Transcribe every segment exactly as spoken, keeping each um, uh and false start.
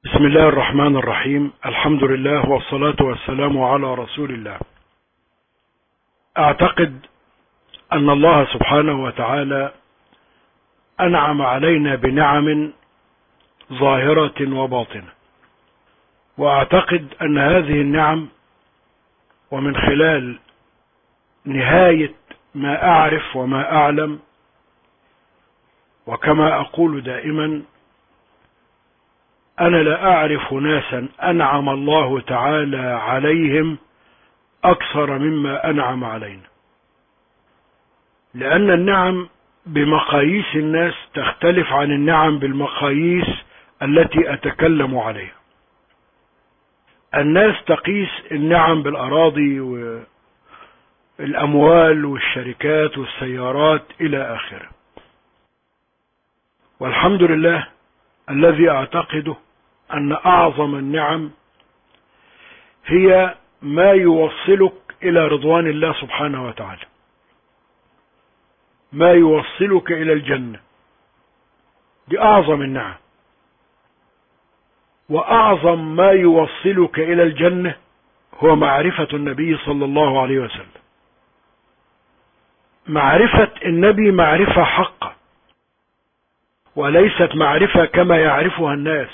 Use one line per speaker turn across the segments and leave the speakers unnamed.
بسم الله الرحمن الرحيم. الحمد لله والصلاة والسلام على رسول الله. أعتقد أن الله سبحانه وتعالى أنعم علينا بنعم ظاهرة وباطنة، وأعتقد أن هذه النعم ومن خلال نهاية ما أعرف وما أعلم، وكما أقول دائما أنا لا أعرف ناسا أنعم الله تعالى عليهم أكثر مما أنعم علينا، لأن النعم بمقاييس الناس تختلف عن النعم بالمقاييس التي أتكلم عليها. الناس تقيس النعم بالأراضي والأموال والشركات والسيارات إلى آخره، والحمد لله الذي أعتقده أن أعظم النعم هي ما يوصلك إلى رضوان الله سبحانه وتعالى، ما يوصلك إلى الجنة. دي أعظم النعم، وأعظم ما يوصلك إلى الجنة هو معرفة النبي صلى الله عليه وسلم. معرفة النبي معرفة حقة، وليست معرفة كما يعرفها الناس.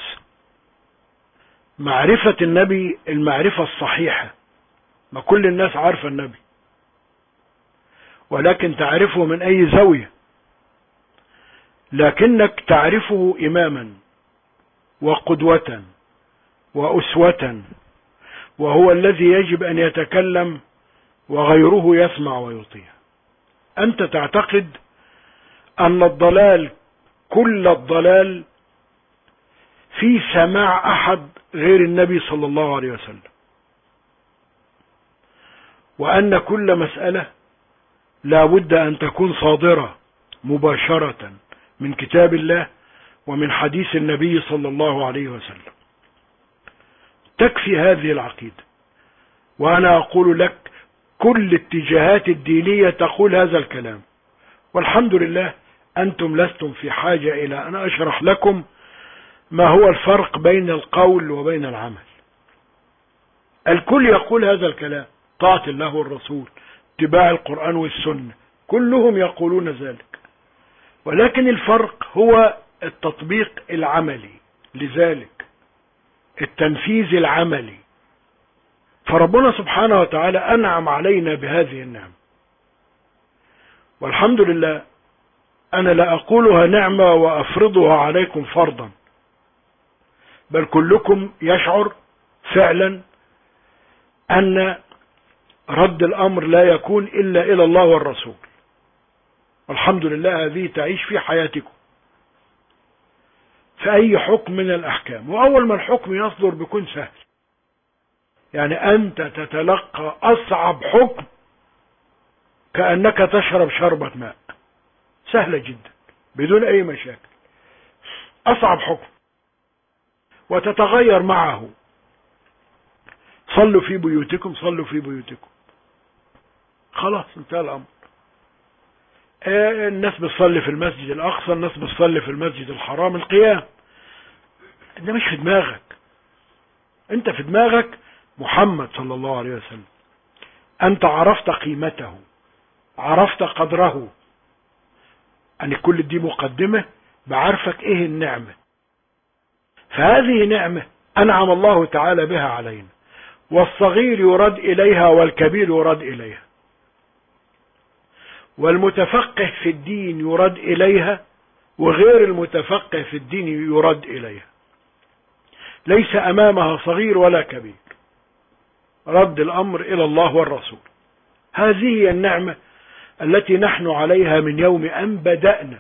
معرفة النبي المعرفة الصحيحة، ما كل الناس عارفة النبي، ولكن تعرفه من أي زاوية، لكنك تعرفه إماما وقدوة وأسوة، وهو الذي يجب أن يتكلم وغيره يسمع ويطيع. أنت تعتقد أن الضلال كل الضلال في سماع أحد غير النبي صلى الله عليه وسلم، وأن كل مسألة لا بد أن تكون صادرة مباشرة من كتاب الله ومن حديث النبي صلى الله عليه وسلم. تكفي هذه العقيدة، وأنا أقول لك كل الاتجاهات الدينية تقول هذا الكلام، والحمد لله أنتم لستم في حاجة إلى أن أشرح لكم ما هو الفرق بين القول وبين العمل. الكل يقول هذا الكلام، طاعة الله والرسول، اتباع القرآن والسنة، كلهم يقولون ذلك، ولكن الفرق هو التطبيق العملي لذلك، التنفيذ العملي. فربنا سبحانه وتعالى أنعم علينا بهذه النعم، والحمد لله. أنا لا أقولها نعمة وأفرضها عليكم فرضا، بل كلكم يشعر فعلا أن رد الأمر لا يكون إلا إلى الله والرسول، والحمد لله هذه تعيش في حياتكم في أي حكم من الأحكام. وأول ما الحكم يصدر بيكون سهل، يعني أنت تتلقى أصعب حكم كأنك تشرب شربة ماء، سهلة جدا بدون أي مشاكل. أصعب حكم وتتغير معه. صلوا في بيوتكم، صلوا في بيوتكم، خلاص انتهى الأمر. الناس بتصلي في المسجد الأقصى، الناس بتصلي في المسجد الحرام، القيام. انت مش في دماغك، انت في دماغك محمد صلى الله عليه وسلم. انت عرفت قيمته، عرفت قدره. أن كل دي مقدمة بعرفك ايه النعمة. فهذه نعمة أنعم الله تعالى بها علينا، والصغير يرد إليها والكبير يرد إليها، والمتفقه في الدين يرد إليها وغير المتفقه في الدين يرد إليها. ليس أمامها صغير ولا كبير، رد الأمر إلى الله والرسول. هذه هي النعمة التي نحن عليها من يوم أن بدأنا،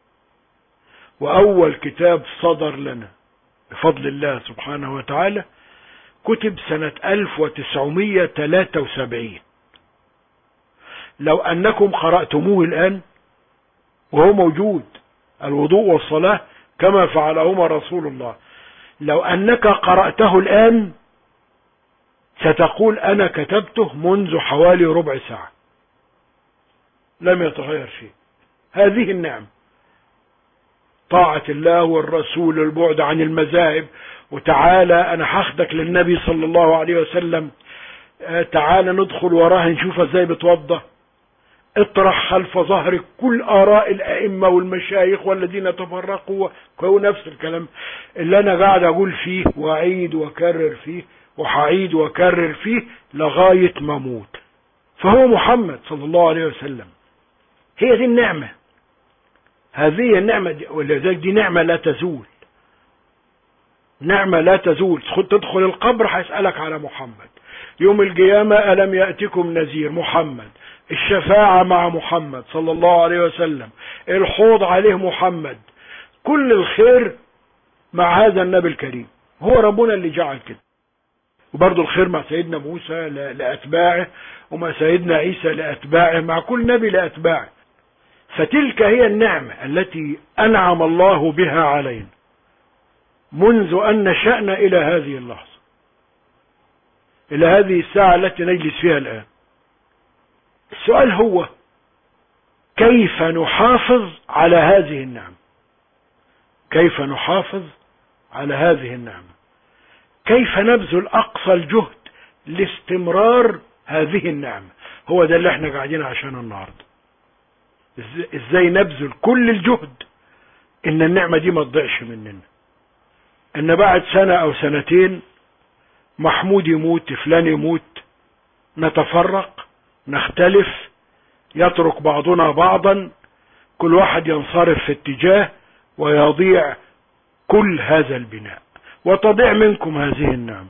وأول كتاب صدر لنا بفضل الله سبحانه وتعالى كتب سنة ألف وتسعمائة وثلاثة وسبعين. لو أنكم قرأتموه الآن وهو موجود، الوضوء والصلاة كما فعلهما رسول الله، لو أنك قرأته الآن ستقول أنا كتبته منذ حوالي ربع ساعة، لم يتغير شيء. هذه النعم. طاعة الله والرسول، البعد عن المذاهب، وتعالى انا هاخدك للنبي صلى الله عليه وسلم، تعالى ندخل وراه نشوف ازاي بتوضى، اطرح خلف ظهرك كل آراء الأئمة والمشايخ والذين تفرقوا، هو نفس الكلام اللي أنا قاعد أقول فيه وأعيد وأكرر فيه وحعيد وأكرر فيه لغاية ما أموت. فهو محمد صلى الله عليه وسلم. هي دي النعمة، هذه النعمة دي، ولذلك دي نعمة لا تزول، نعمة لا تزول. تدخل القبر هيسألك على محمد، يوم القيامة ألم يأتكم نذير، محمد، الشفاعة مع محمد صلى الله عليه وسلم، الحوض عليه محمد، كل الخير مع هذا النبي الكريم. هو ربنا اللي جعل كده. وبرضه الخير مع سيدنا موسى لأتباعه، ومع سيدنا عيسى لأتباعه، مع كل نبي لأتباعه. فتلك هي النعمة التي أنعم الله بها علينا منذ أن نشأنا إلى هذه اللحظة، إلى هذه الساعة التي نجلس فيها الآن. السؤال هو كيف نحافظ على هذه النعمة؟ كيف نحافظ على هذه النعمة؟ كيف نبذل أقصى الجهد لاستمرار هذه النعمة؟ هو ده اللي احنا قاعدين عشانه النهاردة. ازاي نبذل كل الجهد ان النعمة دي ما تضيعش مننا، ان بعد سنة او سنتين محمود يموت، فلان يموت، نتفرق، نختلف، يترك بعضنا بعضا، كل واحد ينصرف في اتجاه، ويضيع كل هذا البناء، وتضيع منكم هذه النعمة.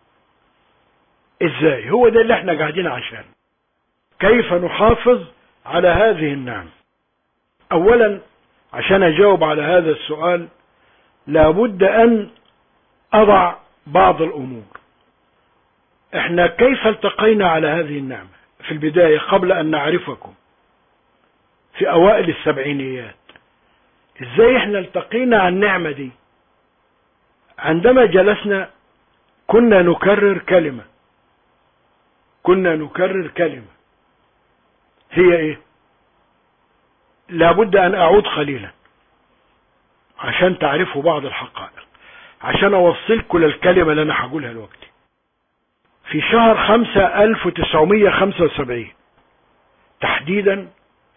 ازاي؟ هو ده اللي احنا قاعدين عشان. كيف نحافظ على هذه النعمة؟ اولا عشان اجاوب على هذا السؤال لابد ان اضع بعض الامور. احنا كيف التقينا على هذه النعمة؟ في البداية قبل ان نعرفكم في اوائل السبعينيات، ازاي احنا التقينا على النعمة دي؟ عندما جلسنا كنا نكرر كلمة، كنا نكرر كلمة هي ايه؟ لابد ان اعود قليلا عشان تعرفوا بعض الحقائق، عشان اوصلكم للكلمة اللي انا هقولها دلوقتي. في شهر خمسة الف وتسعمية خمسة وسبعين تحديدا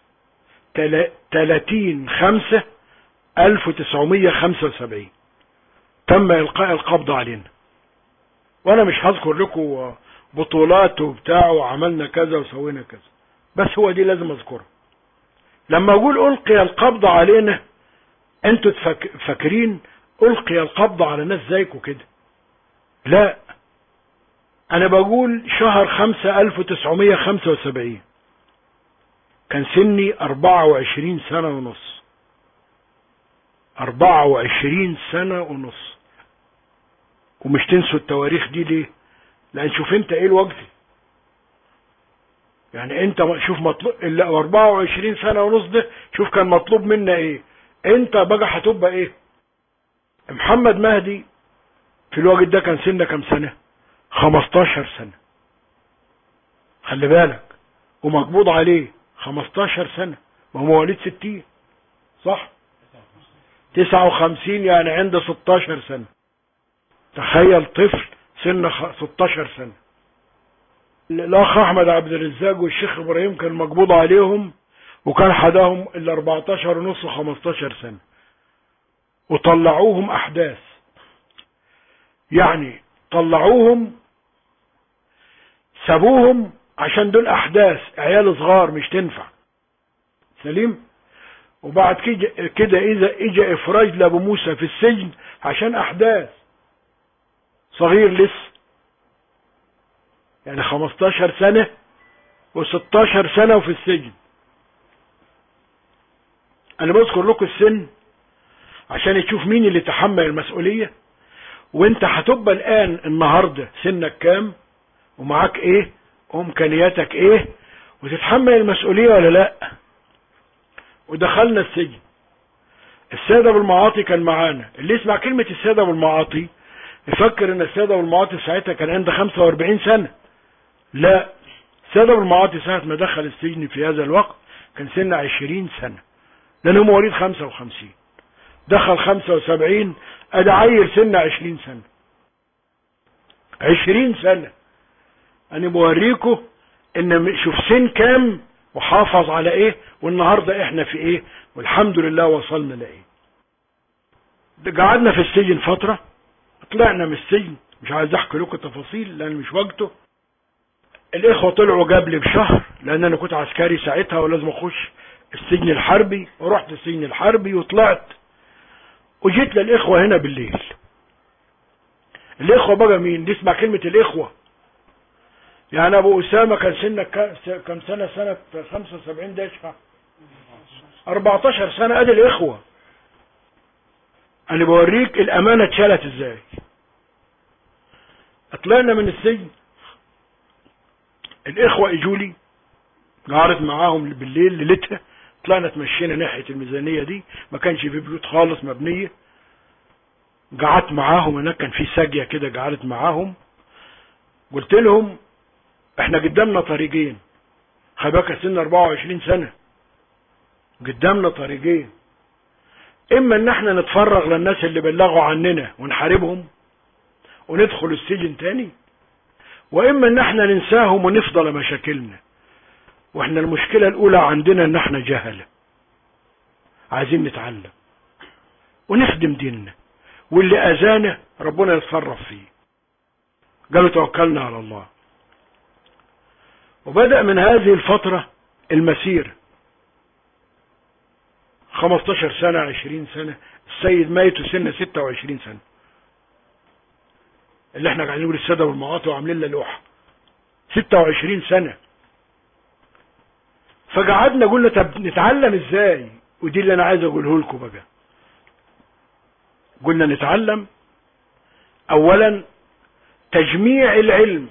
تلاتين خمسة الف وتسعمية خمسة وسبعين تم القاء القبض علينا. وانا مش هذكر لكم بطولات وبتاع وعملنا كذا وسوينا كذا، بس هو دي لازم اذكرها. لما اقول القي القبض علينا، انتوا فاكرين القي القبض على ناس زيكم كده؟ لا، انا بقول شهر خمسة الف وتسعمية خمسة وسبعين كان سني اربعة وعشرين سنة ونص، اربعة وعشرين سنة ونص. ومش تنسوا التواريخ دي ليه؟ لان شوف انت ايه الوقت، يعني انت شوف مطلوب ال اربعة وعشرين سنة ونص ده، شوف كان مطلوب منا ايه، انت بقى هتبقى ايه. محمد مهدي في الوقت ده كان سنه كام سنة؟ خمستاشر سنة، خلي بالك، ومقبوض عليه خمستاشر سنة، وهو مواليد ستين صح؟ تسعة وخمسين يعني عنده ستاشر سنة. تخيل طفل سن ستاشر سنة. الاخ احمد عبد الرزاق والشيخ ابراهيم كان مقبوض عليهم وكان حداهم ال اربعتاشر ونص خمستاشر سنة، وطلعوهم احداث، يعني طلعوهم سابوهم عشان دول احداث، عيال صغار مش تنفع، سليم. وبعد كده اذا اجى افراج لابو موسى في السجن عشان احداث، صغير لسه، يعني خمستاشر سنة وستاشر سنة وفي السجن. انا بذكر لكم السن عشان تشوف مين اللي تحمل المسؤولية، وانت هتبقى الان النهاردة سنك كام ومعاك ايه وامكانياتك ايه وتتحمل المسؤولية ولا لا. ودخلنا السجن، السيد ابو المعاطي كان معانا. اللي يسمع كلمة السيد ابو المعاطي يفكر ان السيد ابو المعاطي ساعتها كان عنده خمسة واربعين سنة. لا، السيد ابو المعاطي ساعة ما دخل السجن في هذا الوقت كان سنه عشرين سنة، لانه مواليد خمسة وخمسين. دخل خمسة وسبعين، ادي عيل سنة عشرين سنة عشرين سنة. انا بوريكم ان شوف سن كام وحافظ على ايه، والنهاردة احنا في ايه، والحمد لله وصلنا لايه. قعدنا في السجن فترة، طلعنا من السجن، مش عايز احكي لكم تفاصيل لان مش وقته. الاخوة طلعوا قبلي بشهر، لان انا كنت عسكري ساعتها ولازم اخش السجن الحربي، ورحت السجن الحربي وطلعت، وجيت للاخوة هنا بالليل. الاخوة بقى مين؟ دي اسمع كلمة الاخوة. يعني ابو اسامة كان سنك كم سنة؟ سنة خمسة وسبعين، ده يشفع اربعتاشر سنة. ادي الاخوة. انا بوريك الامانة اتشالت ازاي. طلعنا من السجن، الاخوة اجوا لي، قعدت معاهم بالليل ليلتها، طلعنا تمشينا ناحية الميزانية دي، ما كانش في بيوت خالص مبنية. قعدت معاهم هناك، كان في ساقية كده، قعدت معاهم، قلت لهم احنا قدامنا طريقين، خباك سن اربعة وعشرين سنة، قدامنا طريقين، اما ان احنا نتفرغ للناس اللي بلغوا عننا ونحاربهم وندخل السجن تاني، واما ان احنا ننساهم ونفضل مشاكلنا. واحنا المشكلة الاولى عندنا ان احنا جهلة، عايزين نتعلم ونخدم ديننا، واللي اذانا ربنا يتصرف فيه. قالوا توكلنا على الله. وبدأ من هذه الفترة المسير، خمستاشر سنة عشرين سنة. السيد ميت سنة ستة وعشرين سنة، اللي احنا قاعدين نقول السادة والمقاطع وعاملين له لوحة، ستة وعشرين سنة. فقعدنا قلنا طب نتعلم ازاي، ودي اللي انا عايز اقوله لكم بقى. قلنا نتعلم اولا تجميع العلم،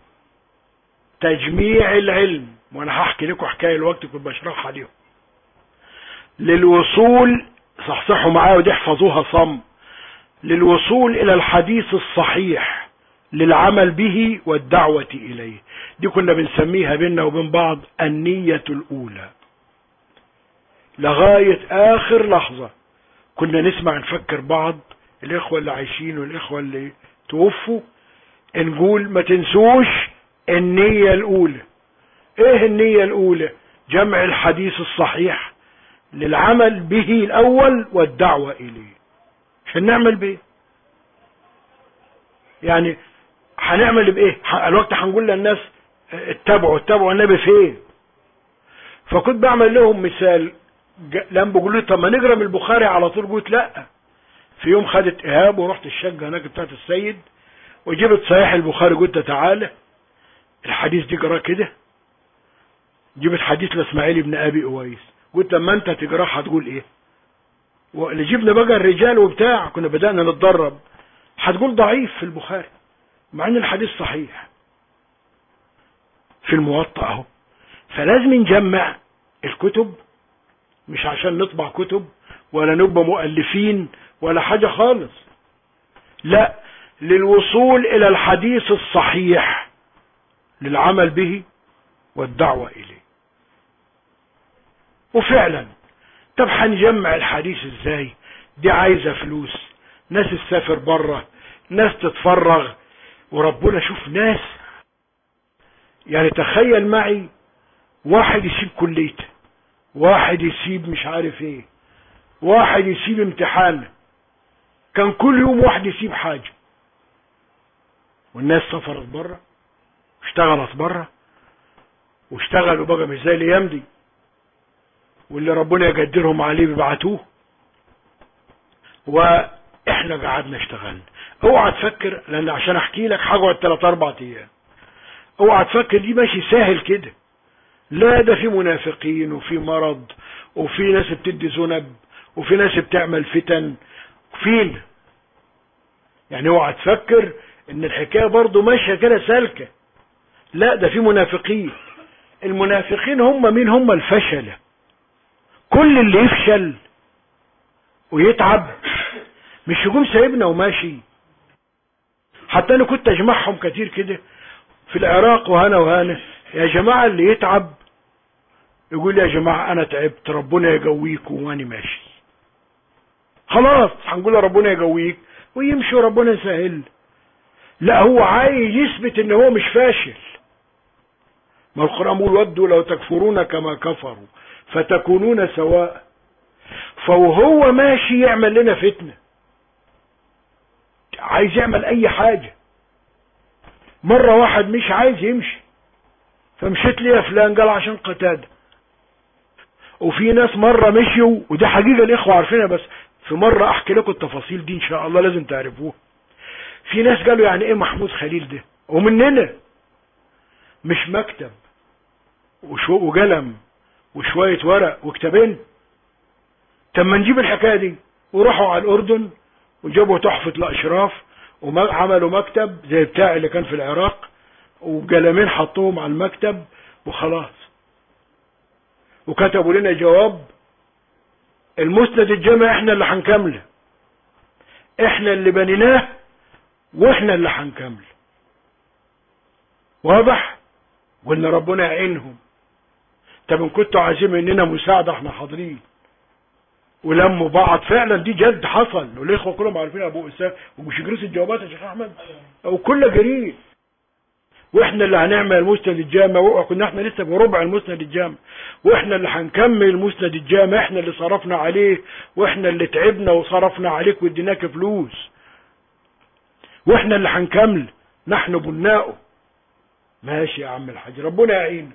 تجميع العلم، وانا هحكي لكم حكايه الوقت كنت بشرحها ليهم، للوصول، صحصحوا معايا ودي احفظوها صم، للوصول الى الحديث الصحيح، للعمل به والدعوة اليه. دي كنا بنسميها بيننا وبين بعض النية الاولى. لغاية اخر لحظة كنا نسمع نفكر بعض، الاخوة اللي عايشين والاخوة اللي توفوا، نقول ما تنسوش النية الاولى. ايه النية الاولى؟ جمع الحديث الصحيح، للعمل به الاول والدعوة اليه. عشان نعمل بايه؟ يعني هنعمل بايه؟ الوقت هنقول للناس اتبعوا اتبعوا النبي فين؟ فكنت بعمل لهم مثال، لما بيقولوا لي طب ما نقرا من البخاري على طول، قلت لا. في يوم خدت ايهاب ورحت الشقه هناك بتاعت السيد، وجبت صحيح البخاري، قلت تعالى الحديث دي قراه كده. جبت حديث لاسماعيل بن ابي اويس، قلت لما انت تقراه هتقول ايه؟ واللي جبنا بقى الرجال وبتاع، كنا بدأنا نتدرب، هتقول ضعيف في البخاري مع ان الحديث صحيح في الموطأ اهو. فلازم نجمع الكتب، مش عشان نطبع كتب ولا نبقى مؤلفين ولا حاجة خالص، لا، للوصول الى الحديث الصحيح، للعمل به والدعوة اليه. وفعلا طب هنجمع الحديث ازاي؟ دي عايزة فلوس، ناس تسافر بره، ناس تتفرغ، وربنا شوف ناس. يعني تخيل معي واحد يسيب كليته، واحد يسيب مش عارف ايه، واحد يسيب امتحان، كان كل يوم واحد يسيب حاجة، والناس سافرت بره، اشتغلت بره، واشتغلوا بقى مش زي الايام دي، واللي ربنا يقدرهم عليه بيبعتوه، واحنا قعدنا اشتغلنا. اوعى تفكر، لان عشان احكي لك هقعد ثلاث اربع ايام، اوعى تفكر دي ماشي سهل كده، لا، ده في منافقين وفي مرض وفي ناس بتدي ذنب وفي ناس بتعمل فتن فين. يعني اوعى تفكر ان الحكايه برضو ماشيه كده سالكه، لا، ده في منافقين. المنافقين هم مين؟ هم الفشله. كل اللي يفشل ويتعب مش يقوم سايبنا وماشي. حتى انا كنت اجمعهم كتير كده في العراق وهنا وهنا، يا جماعة اللي يتعب يقول يا جماعة انا تعبت، ربنا يقويكم وانا ماشي، خلاص هنقول ربنا يقويك ويمشي ربنا يسهل. لا هو عايز يثبت ان هو مش فاشل. ما القرآن بيقول ودوا لو تكفرون كما كفروا فتكونون سواء. فوهو ماشي يعمل لنا فتنة، عايز يعمل اي حاجة. مرة واحد مش عايز يمشي فمشيت لي يا فلان قال عشان قتادة. وفي ناس مرة مشيوا، ودي حقيقة الاخوة عارفينها، بس في مرة احكي لكم التفاصيل دي ان شاء الله لازم تعرفوها. في ناس قالوا يعني ايه محمود خليل ده ومننا مش مكتب وشو وقلم وشوية ورق وكتابين. طب ما نجيب الحكاية دي. وراحوا على الاردن وجابوا تحفة الاشراف وعملوا مكتب زي بتاع اللي كان في العراق وقلمين حطوهم على المكتب وخلاص. وكتبوا لنا جواب المسند الجامع احنا اللي هنكمله، احنا اللي بنيناه واحنا اللي هنكمله. واضح؟ قلنا ربنا يعينهم. طب ان كنتوا عايزين مننا مساعدة احنا حاضرين. ولموا بعض فعلا، دي جد حصل. والاخوه كلهم عارفين ابو اسامه ومش جريس الجوابات يا شيخ احمد او كل جريء. واحنا اللي هنعمل المسند الجامع، وكنا احنا لسه بربع المسند الجامع، واحنا اللي هنكمل المسند الجامع، احنا اللي صرفنا عليه، واحنا اللي تعبنا وصرفنا عليك واديناك فلوس، واحنا اللي هنكمل، نحن بناؤه. ماشي يا عم الحاج ربنا يعينك.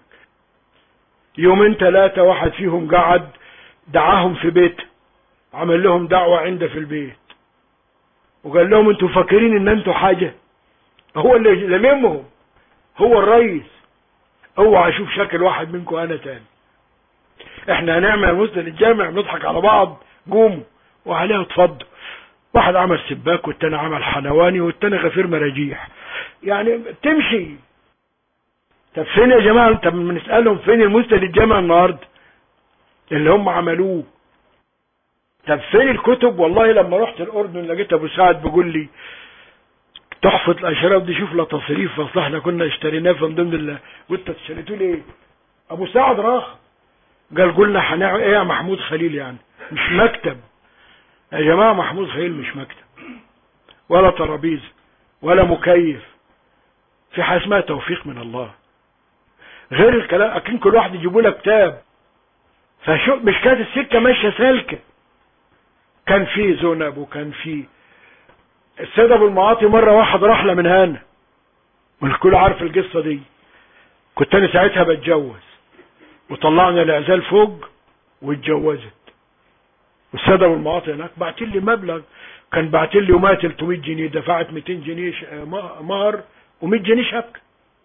يومين ثلاثة واحد فيهم قعد دعاهم في بيته، عمل لهم دعوة عنده في البيت وقال لهم انتوا فاكرين ان انتوا حاجة؟ هو اللي لممهم، هو الرئيس. اوعى اشوف شكل واحد منكم انا تاني. احنا هنعمل مسند الجامع بنضحك على بعض، قوموا وعليه اتفضل. واحد عمل سباك والتاني عمل حلواني والتاني غفير مراجيح، يعني تمشي. طب فين يا جماعة؟ طب بنسألهم فين المسند الجامع النهارده اللي هم عملوه؟ طب فين الكتب؟ والله لما رحت الاردن لقيت ابو سعد بيقول لي تحفة الاشراف دي شوف لها تصريف، اصل احنا كنا اشتريناه من ضمن الله. قلت اشتريتوه ليه؟ ابو سعد راح قال قلنا هنعمل ايه يا محمود خليل؟ يعني مش مكتب يا جماعة، محمود خليل مش مكتب ولا ترابيزه ولا مكيف. في حاجة اسمها توفيق من الله غير الكلام. اكن كل واحد يجيبوا لك كتاب، فشو مش كانت السكة ماشية سالكة. كان في ذنب وكان في السيد ابو المعاطي. مرة واحد راح له من هنا والكل عارف القصة دي. كنت انا ساعتها بتجوز وطلعنا العزال فوق واتجوزت، والسيد ابو المعاطي هناك بعت لي مبلغ، كان بعت لي يومها ثلاثمية جنيه، دفعت مئتين جنيه مهر و100 جنيه شبكة.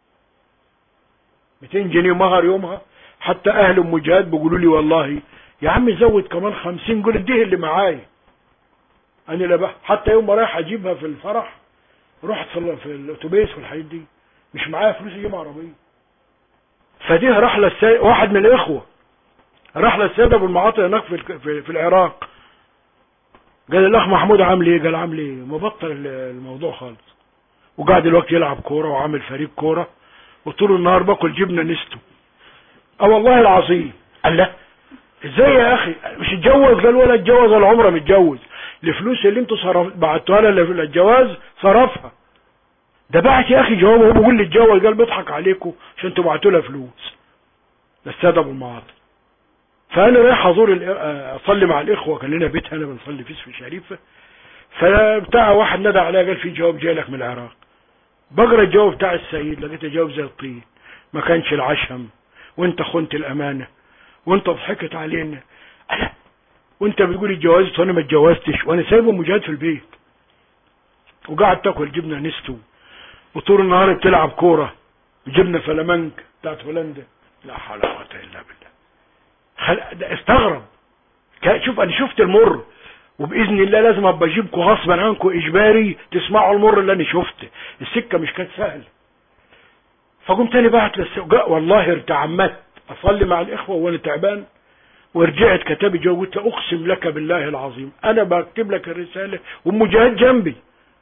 مئتين جنيه مهر يومها. حتى اهل ام جهاد بيقولوا لي والله يا عم زود كمان خمسين، قول اديه اللي معايا انا لا بقى. حتى يوم ما رايح اجيبها في الفرح رحت في, في الاتوبيس والحاجات دي مش معايا فلوس اجيب عربيه. فدي راح للسيد واحد من الاخوه، راح للسيد ابو المعاطي هناك في, في, في العراق. قال الاخ محمود عامل ايه؟ قال عامل ايه؟ مبطل الموضوع خالص، وقاعد دلوقتي يلعب كوره وعامل فريق كوره وطول النهار باكل جبنه نستو. اه والله العظيم. قال لا ازاي يا اخي مش اتجوز؟ قال ولا اتجوز ولا عمره متجوز. الفلوس اللي انتوا صرف بعتوها له للجواز صرفها. ده بعت يا اخي جوابه، هو بيقول لي اتجوز، قال بيضحك عليكم عشان انتوا بعتوا له فلوس للسيد ابو المعاطي. فانا رايح ازور اصلي مع الاخوه، كان لنا بيت هنا بنصلي فيه في شريفه. فبتاع واحد ندى عليا قال في جواب جاي لك من العراق. بقرا الجواب بتاع السيد لقيته جواب زي الطين، ما كانش العشم وانت خنت الامانه وانت ضحكت علينا. ألا وانت بتقول اتجوزت وانا ما اتجوزتش وانا سايبه مجاهد في البيت وقاعد تاكل جبنه نستو وطول النهار بتلعب كوره جبنه فلامنك بتاعت هولندا. لا حول ولا قوه الا بالله. خل... ده استغرب. شوف انا شفت المر، وباذن الله لازم ابقى اجيبكم غصبا عنكم اجباري تسمعوا المر اللي انا شفته. السكه مش كانت سهله. فقمت تاني بعت للسوق والله ارتعمت اصلي مع الاخوه وانا تعبان، ورجعت كتابي جو قلت اقسم لك بالله العظيم انا بكتب لك الرساله والمجاهد جنبي.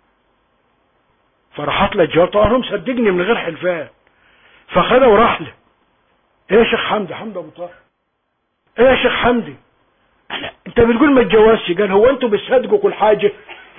فرحت له الجواب طبعا مصدقني من غير حلفان. فخده وراح له. ايه يا شيخ حمدي؟ حمدي ابو طاهر. ايه يا شيخ حمدي؟ انت بتقول ما اتجوزش. قال هو انتوا بتصدقوا كل حاجة؟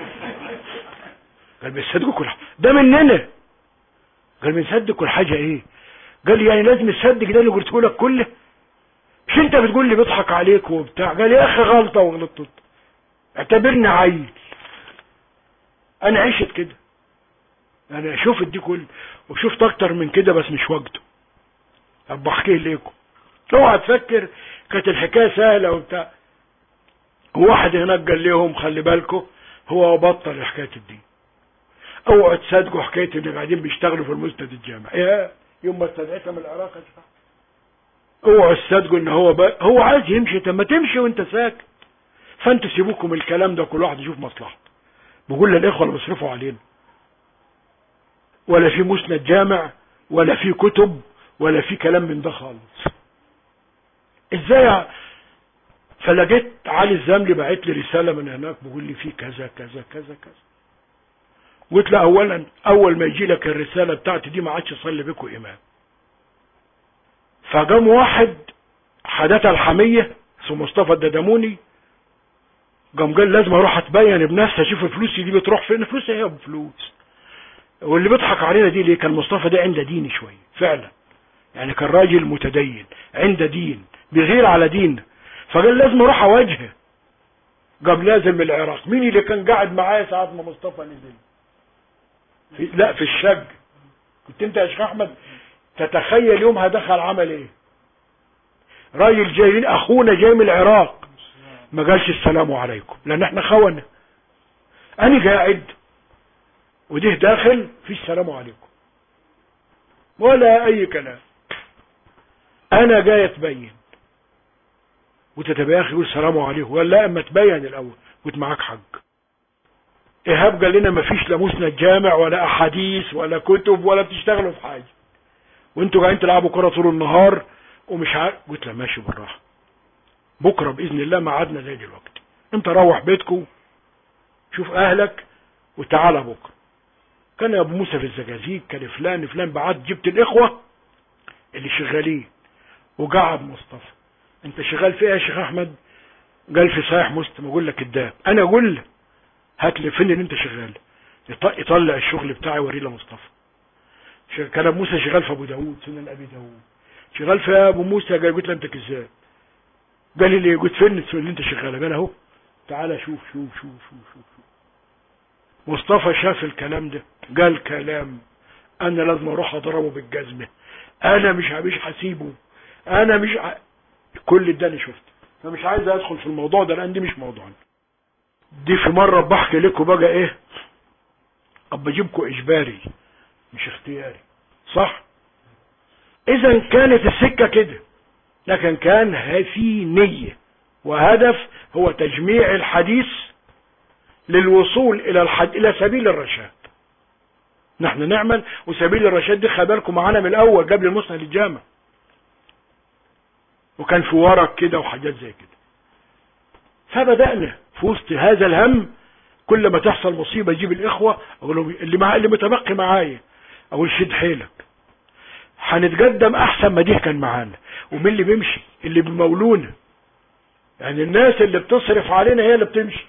قال بتصدقوا كل حاجة، ده مننا. قال بنصدق كل حاجة ايه؟ قال يعني لازم تصدق ده اللي قلته لك كله؟ مش انت بتقول لي بيضحك عليك وبتاع؟ قال يا اخي غلطة وغلطت، اعتبرني عيل. انا عشت كده، انا شوفت دي كل وشفت اكتر من كده بس مش وقته. ابقى احكيه لكم، اوعى تفكر كانت الحكايه سهله وبتاع. واحد هناك قال لهم خلي بالكم هو بطل حكايه الدين، اوعوا تصدقوا حكايه اللي قاعدين بيشتغلوا في المسند الجامعي. يا يوم ما استدعيتها من العراق اشرح، اوعوا تصدقوا ان هو ب... هو عايز يمشي. طب ما تمشي وانت ساكت. فانتوا سيبوكم الكلام ده، كل واحد يشوف مصلحته. بقول للاخوه اللي بيصرفوا علينا، ولا في مسند جامع ولا في كتب ولا في كلام من ده خالص. ازاي؟ فلقيت علي الزملي بعت لي رساله من هناك بيقول لي في كذا كذا كذا كذا. قلت له اولا اول ما يجي لك الرساله بتاعتي دي ما عادش يصلي بكم امام. فقام واحد حدث الحميه اسمه مصطفى الددموني، قام قال لازم اروح اتبين بنفسي اشوف فلوسي دي بتروح فين. فلوسي ايه يا ابو فلوس؟ واللي بيضحك علينا دي ليه؟ كان مصطفى ده عنده دين شويه فعلا، يعني كان راجل متدين عنده دين بيغير على دين. فقال لازم اروح اواجهه. قام نازل من العراق. مين اللي كان قاعد معايا ساعه ما مصطفى نزل؟ في لا في الشق. كنت انت يا شيخ احمد تتخيل يومها دخل عمل ايه؟ راجل جايين اخونا جاي من العراق ما قالش السلام عليكم لان احنا خونه. انا قاعد وده داخل في السلام عليكم ولا اي كلام. انا جاي اتبين وتتبين يقول السلام عليكم. ولا لا اما تبين الاول قلت معاك حق. ايهاب قال لنا ما فيش لا مسند جامع ولا احاديث ولا كتب ولا بتشتغلوا في حاجه وانتوا قاعدين تلعبوا كره طول النهار ومش عارف. قلت له ماشي بالراحه، بكره باذن الله ميعادنا زي دلوقتي، انت روح بيتكم شوف اهلك وتعالى بكره. كان ابو موسى في الزجاجيج، كان فلان فلان. بعت جبت الاخوه اللي شغالين وقعد مصطفى انت شغال في ايه يا شيخ احمد؟ قال في صحيح مسلم. اقول لك كداب. انا اقول له هات لي فين اللي انت شغال، يطلع الشغل بتاعي وريه لمصطفى. كان ابو موسى شغال في ابو داوود سنن ابي داوود، شغال في ابو موسى. قال قلت له انت كذاب. قال لي ليه؟ قلت فين اللي انت شغال؟ قال اهو تعالى شوف شوف شوف شوف شوف. مصطفى شاف الكلام ده قال كلام انا لازم اروح اضربه بالجزمه، انا مش مش هسيبه، انا مش ع... كل ده انا شفته. فمش عايز ادخل في الموضوع ده لان دي مش موضوعنا. دي في مره بحكي لكم بقى ايه، ابى اجيبكم اجباري مش اختياري، صح؟ اذا كانت السكه كده، لكن كان في نيه وهدف هو تجميع الحديث للوصول الى الحد... الى سبيل الرشاد. نحن نعمل وسبيل الرشاد دي خلي بالكم معانا من الاول قبل المسند الجامع، وكان في ورق كده وحاجات زي كده. فبدأنا في وسط هذا الهم، كل ما تحصل مصيبة يجيب الاخوة اقول لهم اللي مع اللي متبقي معايا اقول شد حيلك هنتقدم احسن ما دي كان معانا. ومين اللي بيمشي؟ اللي بمولونا، يعني الناس اللي بتصرف علينا هي اللي بتمشي.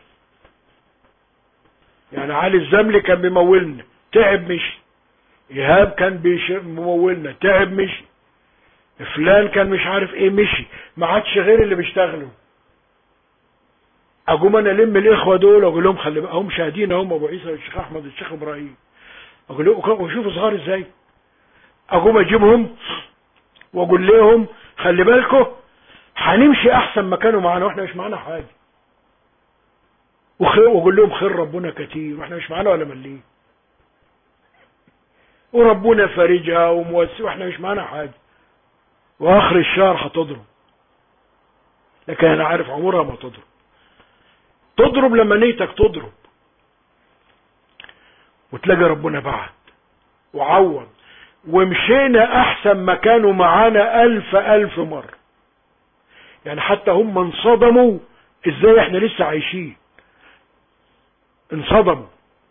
يعني علي الزملي كان بيمولنا تعب مشي، ايهاب كان بيمولنا تعب مشي، فلان كان مش عارف ايه مشي، ما عادش غير اللي بيشتغلوا. اقوم انا الم الاخوه دول واقول لهم خلي بقى هم شاهدين هم ابو عيسى والشيخ احمد والشيخ ابراهيم، اقول لهم وشوفوا صغار ازاي. اقوم اجيبهم واقول لهم خلي بالكم هنمشي احسن ما كانوا معانا واحنا مش معانا حاجه، وخير واقول لهم خير ربنا كتير واحنا مش معانا ولا مليين، وربنا فارجها وموسع واحنا مش معانا حاجه، واخر الشهر هتضرب. لكن انا عارف عمرها ما تضرب. تضرب لما نيتك تضرب وتلاقي ربنا بعد وعوض، ومشينا احسن ما كانوا معانا الف الف مرة. يعني حتى هم انصدموا ازاي احنا لسه عايشين، انصدموا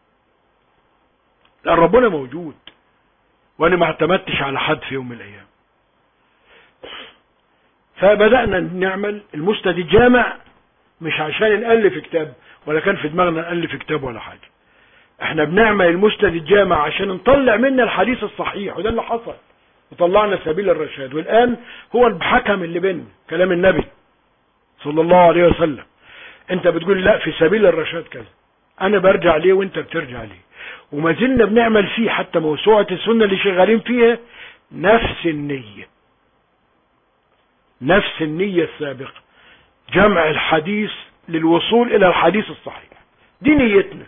لان ربنا موجود وانا ما اعتمدتش على حد في يوم من الايام. فبدأنا نعمل المسند الجامع مش عشان نألف كتاب، ولا كان في دماغنا نألف كتاب ولا حاجة. احنا بنعمل المسند الجامع عشان نطلع منه الحديث الصحيح، وده اللي حصل، وطلعنا سبيل الرشاد. والآن هو الحكم اللي بين كلام النبي صلى الله عليه وسلم. انت بتقول لا في سبيل الرشاد كذا، انا برجع ليه وانت بترجع ليه، وما زلنا بنعمل فيه. حتى موسوعة السنة اللي شغالين فيها نفس النية، نفس النية السابقة، جمع الحديث للوصول الى الحديث الصحيح. دي نيتنا.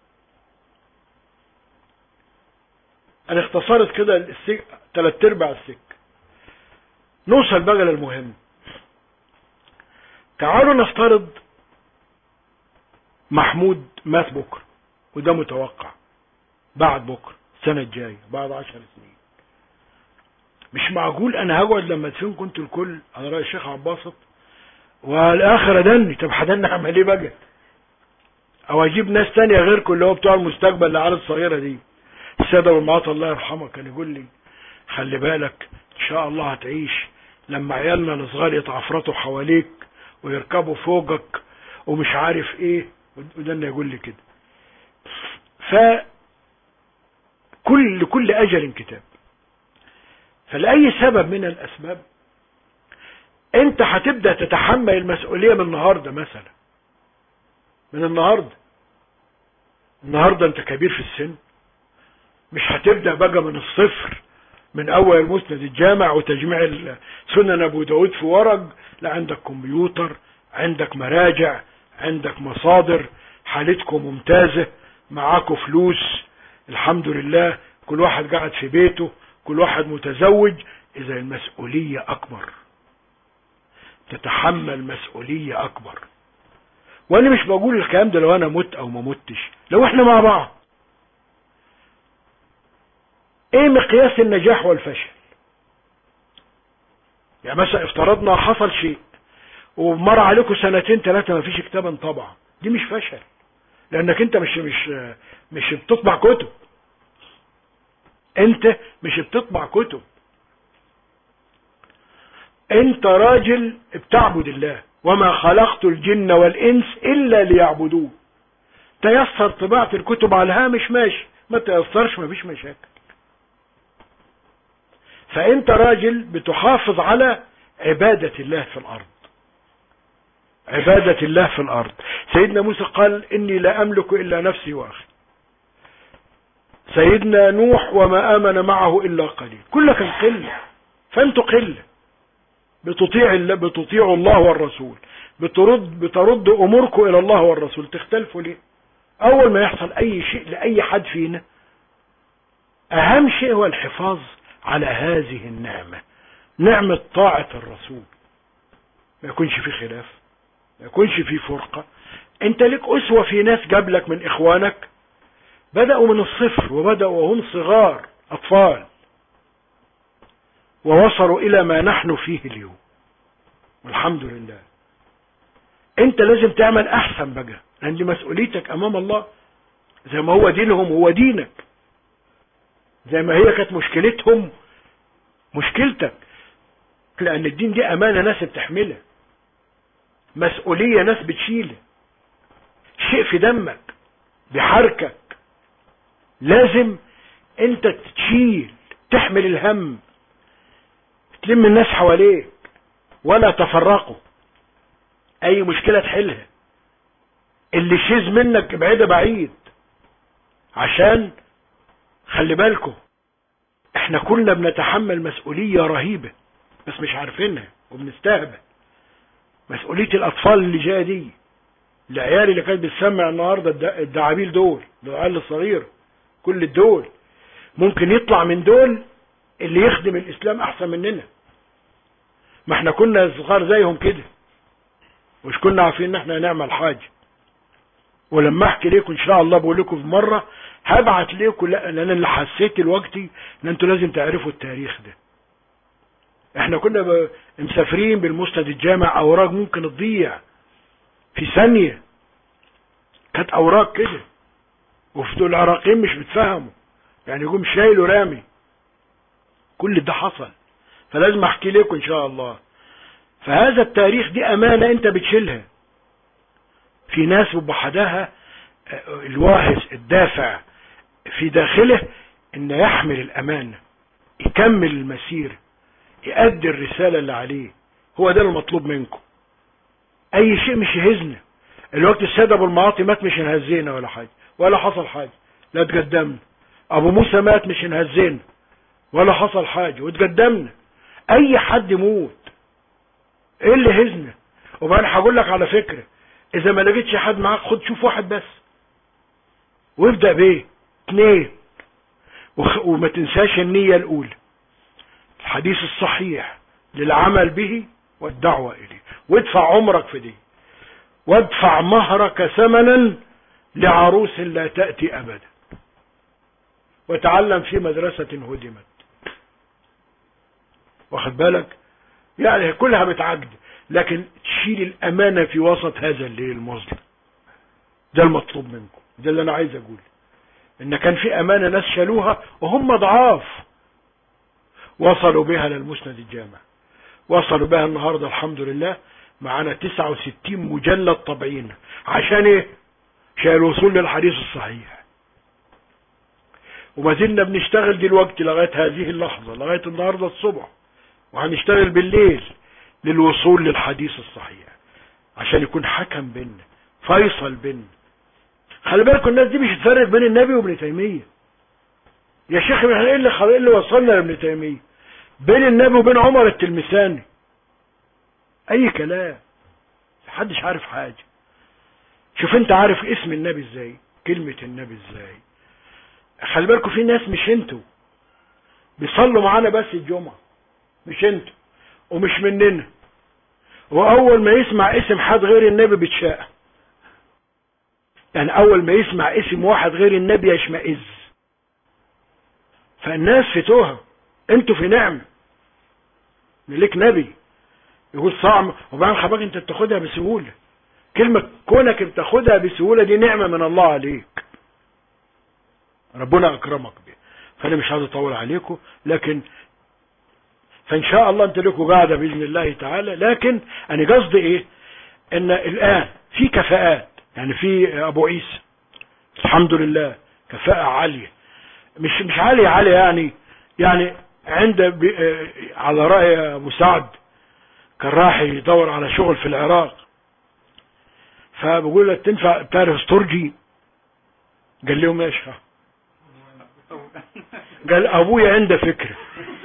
انا اختصرت كده السك... تلات ارباع السك. نوصل بقى للمهم. تعالوا نفترض محمود مات بكرة، وده متوقع، بعد بكرة السنة الجاية بعد عشر سنين. مش معقول انا هقعد لما تفين كنت الكل على رأي الشيخ عباسط والاخر ادني. طب هدني اعمل ايه بقى؟ او اجيب ناس تانية غيركم اللي هو بتوع المستقبل، العيال الصغيرة دي. السادة ابو المعاطي الله يرحمه كان يقول لي خلي بالك ان شاء الله هتعيش لما عيالنا الصغار يتعفرطوا حواليك ويركبوا فوقك ومش عارف ايه، وده اللي يقول لي كده. فكل لكل اجل كتاب. فلأي سبب من الاسباب انت هتبدأ تتحمل المسؤولية من النهاردة. مثلا من النهاردة النهاردة انت كبير في السن، مش هتبدأ بقى من الصفر من اول المسند الجامع وتجميع سنن ابو داود في ورق. لا، عندك كمبيوتر، عندك مراجع، عندك مصادر، حالتكم ممتازة، معاكم فلوس الحمد لله، كل واحد قاعد في بيته، كل واحد متزوج. اذا المسؤولية اكبر، تتحمل مسؤولية اكبر. وانا مش بقول الكلام ده لو انا مت او ما متش، لو احنا مع بعض. ايه مقياس النجاح والفشل؟ يعني مثلا افترضنا حصل شيء ومر عليكم سنتين ثلاثة ما فيش كتاب انطبع، دي مش فشل، لانك انت مش مش مش بتطبع كتب. انت مش بتطبع كتب، انت راجل بتعبد الله. وما خلقت الجن والانس الا ليعبدون. تيسر طباعة الكتب على الهامش ماشي، ما تيسرش ما فيش مشاكل. فانت راجل بتحافظ على عبادة الله في الارض، عبادة الله في الارض. سيدنا موسى قال اني لا املك الا نفسي واخي. سيدنا نوح وما امن معه الا قليل. كلك قلة، فانتوا قلة بتطيع الله، بتطيعوا الله والرسول، بترد بترد اموركم الى الله والرسول. تختلفوا ليه؟ اول ما يحصل اي شيء لاي حد فينا، اهم شيء هو الحفاظ على هذه النعمة، نعمة طاعة الرسول. ما يكونش في خلاف، ما يكونش في فرقة. انت لك اسوة في ناس قبلك من اخوانك بدأوا من الصفر، وبدأوا وهم صغار اطفال، ووصلوا الى ما نحن فيه اليوم والحمد لله. انت لازم تعمل احسن بقى، لان دي مسؤوليتك امام الله. زي ما هو دينهم هو دينك، زي ما هي كانت مشكلتهم مشكلتك، لان الدين دي امانة ناس بتحملها، مسؤولية ناس بتشيلها، شيء في دمك بحركك، لازم انت تشيل، تحمل الهم، تلم الناس حواليك ولا تفرقوا. اي مشكلة تحلها، اللي شيز منك ابعدها بعيد. عشان خلي بالكم احنا كلنا بنتحمل مسؤولية رهيبة بس مش عارفينها وبنستهبل. مسؤولية الاطفال اللي جايه دي، العيال اللي كانت بتسمع النهاردة الدعابيل دول، العيال الصغيرة، كل الدول ممكن يطلع من دول اللي يخدم الاسلام احسن مننا. ما احنا كنا صغار زيهم كده، مش كنا عارفين ان احنا هنعمل حاجة. ولما احكي لكم ان شاء الله بقول لكم في مرة هبعت لكم، لان انا اللي حسيت الوقتي ان انتوا لازم تعرفوا التاريخ ده. احنا كنا مسافرين بالمسند الجامع، اوراق ممكن تضيع في ثانية، كانت اوراق كده، وفي دول العراقيين مش بتفهموا، يعني يقوم شايل ورامي. كل ده حصل، فلازم احكي لكم ان شاء الله. فهذا التاريخ دي امانة انت بتشيلها، في ناس بحدها الواهز الدافع في داخله ان يحمل الامانة، يكمل المسيرة، يؤدي الرسالة اللي عليه. هو ده المطلوب منكم. اي شيء مش يهزنا. الوقت السيد ابو المعاطي مات مش انهزينا ولا حاجة، ولا حصل حاجة، لا تقدمنا. ابو موسى مات مش انهزينا ولا حصل حاجة وتقدمنا. اي حد يموت ايه اللي هزنا؟ وبعدين هقول لك على فكرة، اذا ما لقيتش حد معاك خد شوف واحد بس وابدأ بيه اثنين، وما تنساش النية الاولى، الحديث الصحيح للعمل به والدعوة اليه، وادفع عمرك في دي، وادفع مهرك ثمنا لعروس لا تأتي ابدا، وتعلم في مدرسة هدمت. واخد بالك؟ يعني كلها متعقد، لكن تشيل الامانة في وسط هذا الليل المظلم. ده المطلوب منكم، ده اللي انا عايز اقول، ان كان في امانة ناس شالوها وهم ضعاف، وصلوا بها للمسند الجامع، وصلوا بها النهاردة الحمد لله معانا تسعة وستين مجلد طبعين. عشان ايه؟ عشان الوصول للحديث الصحيح. وما زلنا بنشتغل دلوقتي لغاية هذه اللحظة، لغاية النهاردة الصبح، وهنشتغل بالليل للوصول للحديث الصحيح، عشان يكون حكم بيننا، فيصل بيننا. خلي بالكم الناس دي مش تفرق بين النبي وابن تيمية. يا شيخ احنا ايه اللي ايه اللي وصلنا لابن تيمية؟ بين النبي وبين عمر التلمساني اي كلام، محدش عارف حاجة. شوف انت عارف اسم النبي ازاي، كلمة النبي ازاي. خلي بالكم في ناس مش انتوا بيصلوا معانا بس الجمعة، مش انتوا ومش مننا، واول ما يسمع اسم حد غير النبي بيتشاء. يعني اول ما يسمع اسم واحد غير النبي يشمئز. فالناس في توها، انتوا في نعم ليك نبي يقول صعب، وبعدين خباك انت بتاخدها بسهولة. كلمة كونك بتاخدها بسهولة دي نعمة من الله عليك، ربنا اكرمك بيه. فانا مش عايز اطول عليكم، لكن فان شاء الله انت لكم قاعدة باذن الله تعالى. لكن انا قصدي ايه؟ ان الان في كفاءات، يعني في ابو عيسى الحمد لله كفاءة عالية، مش مش عالية عالية يعني يعني عند على رأي ابو سعد كان راح يدور على شغل في العراق، فبقول لك تنفع تعرف استرجي؟ قال لهم ايش؟ قال ابويا عنده فكرة.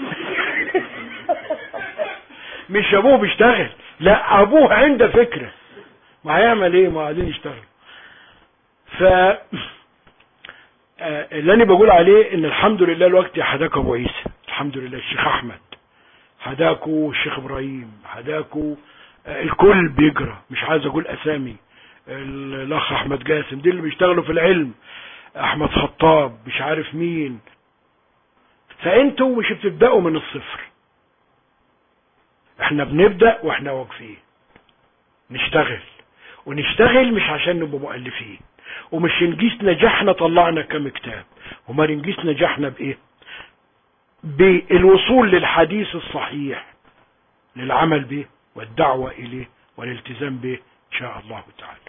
مش ابوه بيشتغل، لا ابوه عنده فكرة، ما هيعمل ايه؟ ما قاعدين يشتغل. ف اللي انا بقول عليه ان الحمد لله الوقت حداك ابو عيسى، الحمد لله الشيخ احمد حداكو، الشيخ ابراهيم حداكو، الكل بيجرى، مش عايز اقول اسامي، الاخ احمد جاسم، دي اللي بيشتغلوا في العلم، احمد خطاب، مش عارف مين. فانتوا مش بتبدأوا من الصفر، احنا بنبدأ واحنا واقفين نشتغل، ونشتغل مش عشان نبقى مؤلفين، ومش نقيس نجاحنا طلعنا كم كتاب، وما نقيس نجاحنا بايه؟ بالوصول للحديث الصحيح، للعمل به والدعوة اليه والالتزام به ان شاء الله تعالى.